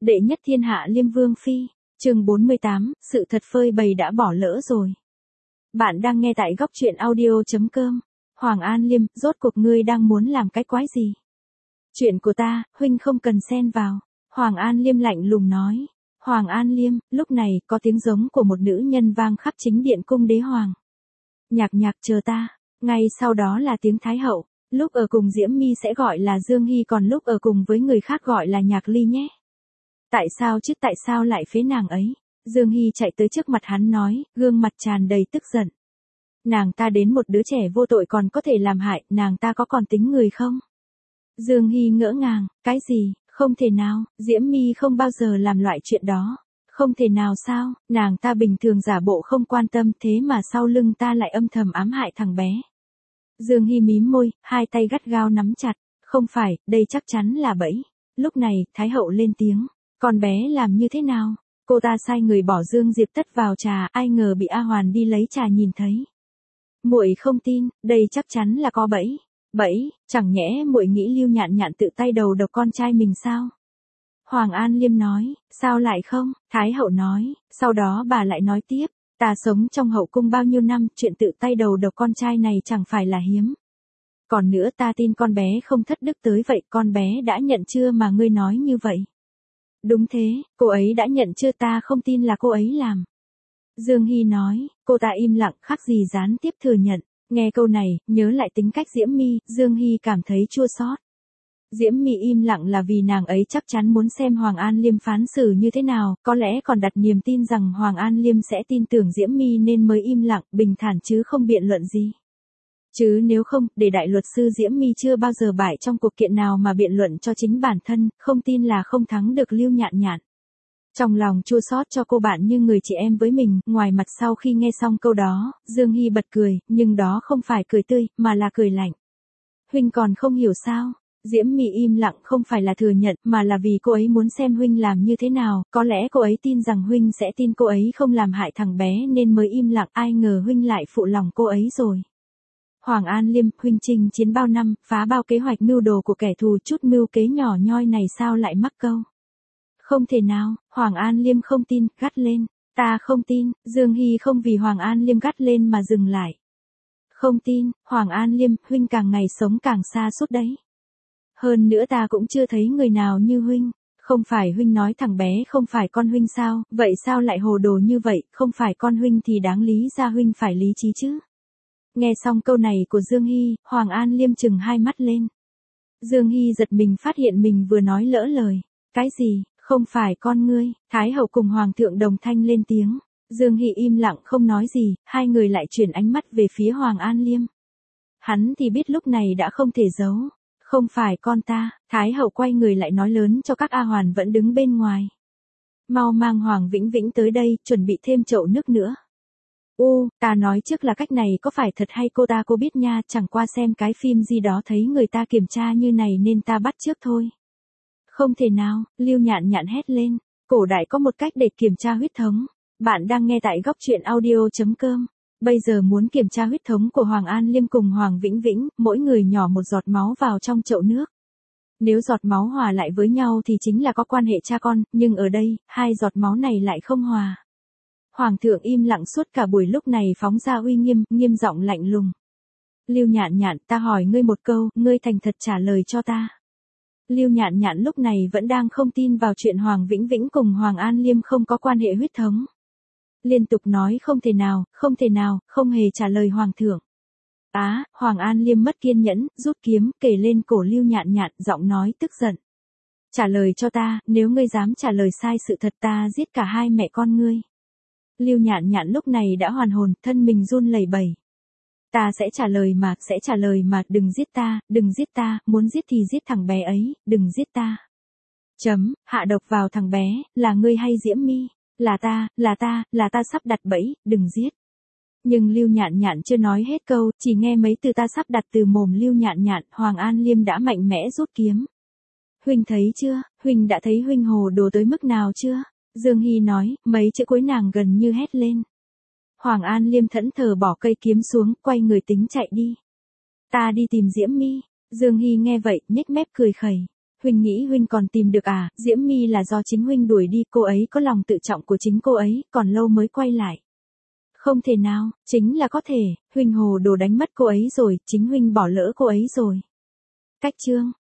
Đệ nhất thiên hạ Liêm Vương Phi, chương 48, sự thật phơi bày đã bỏ lỡ rồi. Bạn đang nghe tại góc truyện audio.com. Hoàng An Liêm, rốt cuộc ngươi đang muốn làm cái quái gì? Chuyện của ta, huynh không cần xen vào. Hoàng An Liêm lạnh lùng nói. Hoàng An Liêm, lúc này có tiếng giống của một nữ nhân vang khắp chính điện cung đế hoàng. Nhạc nhạc chờ ta, ngay sau đó là tiếng Thái hậu, lúc ở cùng Diễm My sẽ gọi là Dương Hy, còn lúc ở cùng với người khác gọi là Nhạc Ly nhé. Tại sao chứ, tại sao lại phế nàng ấy? Dương Hy chạy tới trước mặt hắn nói, gương mặt tràn đầy tức giận. Nàng ta đến một đứa trẻ vô tội còn có thể làm hại, nàng ta có còn tính người không? Dương Hy ngỡ ngàng, cái gì, không thể nào, Diễm My không bao giờ làm loại chuyện đó. Không thể nào sao, nàng ta bình thường giả bộ không quan tâm, thế mà sau lưng ta lại âm thầm ám hại thằng bé. Dương Hy mím môi, hai tay gắt gao nắm chặt, không phải, đây chắc chắn là bẫy. Lúc này, Thái hậu lên tiếng, con bé làm như thế nào? Cô ta sai người bỏ Dương Diệp Tất vào trà, ai ngờ bị A Hoàn đi lấy trà nhìn thấy. Muội không tin, đây chắc chắn là có bẫy. Bẫy, chẳng nhẽ muội nghĩ Lưu Nhạn Nhạn tự tay đầu độc con trai mình sao? Hoàng An Liêm nói, sao lại không? Thái hậu nói, sau đó bà lại nói tiếp, ta sống trong hậu cung bao nhiêu năm, chuyện tự tay đầu độc con trai này chẳng phải là hiếm. Còn nữa ta tin con bé không thất đức tới vậy, con bé đã nhận chưa mà ngươi nói như vậy? Đúng thế, cô ấy đã nhận chưa, ta không tin là cô ấy làm. Dương Hy nói, cô ta im lặng, khác gì gián tiếp thừa nhận. Nghe câu này, nhớ lại tính cách Diễm My, Dương Hy cảm thấy chua xót. Diễm My im lặng là vì nàng ấy chắc chắn muốn xem Hoàng An Liêm phán xử như thế nào, có lẽ còn đặt niềm tin rằng Hoàng An Liêm sẽ tin tưởng Diễm My nên mới im lặng, bình thản chứ không biện luận gì. Chứ nếu không, để đại luật sư Diễm My chưa bao giờ bại trong cuộc kiện nào mà biện luận cho chính bản thân, không tin là không thắng được Lưu Nhạn Nhạn. Trong lòng chua xót cho cô bạn như người chị em với mình, ngoài mặt sau khi nghe xong câu đó, Dương Hy bật cười, nhưng đó không phải cười tươi, mà là cười lạnh. Huynh còn không hiểu sao? Diễm My im lặng không phải là thừa nhận, mà là vì cô ấy muốn xem huynh làm như thế nào, có lẽ cô ấy tin rằng huynh sẽ tin cô ấy không làm hại thằng bé nên mới im lặng, ai ngờ huynh lại phụ lòng cô ấy rồi. Hoàng An Liêm, huynh chinh chiến bao năm, phá bao kế hoạch mưu đồ của kẻ thù, chút mưu kế nhỏ nhoi này sao lại mắc câu? Không thể nào, Hoàng An Liêm không tin, gắt lên, ta không tin, Dương Hy không vì Hoàng An Liêm gắt lên mà dừng lại. Không tin, Hoàng An Liêm, huynh càng ngày sống càng xa suốt đấy. Hơn nữa ta cũng chưa thấy người nào như huynh, không phải huynh nói thằng bé không phải con huynh sao, vậy sao lại hồ đồ như vậy, không phải con huynh thì đáng lý ra huynh phải lý trí chứ. Nghe xong câu này của Dương Hy, Hoàng An Liêm trừng hai mắt lên. Dương Hy giật mình phát hiện mình vừa nói lỡ lời. Cái gì, không phải con ngươi? Thái hậu cùng Hoàng thượng đồng thanh lên tiếng. Dương Hy im lặng không nói gì, hai người lại chuyển ánh mắt về phía Hoàng An Liêm. Hắn thì biết lúc này đã không thể giấu. Không phải con ta, Thái hậu quay người lại nói lớn cho các A Hoàn vẫn đứng bên ngoài. Mau mang Hoàng Vĩnh Vĩnh tới đây, chuẩn bị thêm chậu nước nữa. Ta nói trước là cách này có phải thật hay cô biết nha, chẳng qua xem cái phim gì đó thấy người ta kiểm tra như này nên ta bắt trước thôi. Không thể nào, Lưu Nhạn Nhạn hét lên, cổ đại có một cách để kiểm tra huyết thống. Bạn đang nghe tại góc truyện audio.com. Bây giờ muốn kiểm tra huyết thống của Hoàng An Liêm cùng Hoàng Vĩnh Vĩnh, mỗi người nhỏ một giọt máu vào trong chậu nước. Nếu giọt máu hòa lại với nhau thì chính là có quan hệ cha con, nhưng ở đây, hai giọt máu này lại không hòa. Hoàng thượng im lặng suốt cả buổi, lúc này phóng ra uy nghiêm, nghiêm giọng lạnh lùng. Lưu Nhạn Nhạn, ta hỏi ngươi một câu, ngươi thành thật trả lời cho ta. Lưu Nhạn Nhạn lúc này vẫn đang không tin vào chuyện Hoàng Vĩnh Vĩnh cùng Hoàng An Liêm không có quan hệ huyết thống. Liên tục nói không thể nào, không thể nào, không hề trả lời Hoàng thượng. Hoàng An Liêm mất kiên nhẫn, rút kiếm, kề lên cổ Lưu Nhạn Nhạn, giọng nói tức giận. Trả lời cho ta, nếu ngươi dám trả lời sai sự thật ta giết cả hai mẹ con ngươi. Lưu Nhạn Nhạn lúc này đã hoàn hồn, thân mình run lẩy bẩy. Ta sẽ trả lời mà, đừng giết ta, muốn giết thì giết thằng bé ấy, đừng giết ta. Hạ độc vào thằng bé, là ngươi hay Diễm My? Là ta sắp đặt bẫy, đừng giết. Nhưng Lưu Nhạn Nhạn chưa nói hết câu, chỉ nghe mấy từ ta sắp đặt từ mồm Lưu Nhạn Nhạn, Hoàng An Liêm đã mạnh mẽ rút kiếm. Huynh thấy chưa, huynh đã thấy huynh hồ đồ tới mức nào chưa? Dương Hy nói, mấy chữ cuối nàng gần như hét lên. Hoàng An Liêm thẫn thờ bỏ cây kiếm xuống, quay người tính chạy đi. Ta đi tìm Diễm My. Dương Hy nghe vậy, nhếch mép cười khẩy. Huynh nghĩ huynh còn tìm được à, Diễm My là do chính huynh đuổi đi, cô ấy có lòng tự trọng của chính cô ấy, còn lâu mới quay lại. Không thể nào, chính là có thể, huynh hồ đồ đánh mất cô ấy rồi, chính huynh bỏ lỡ cô ấy rồi. Cách chương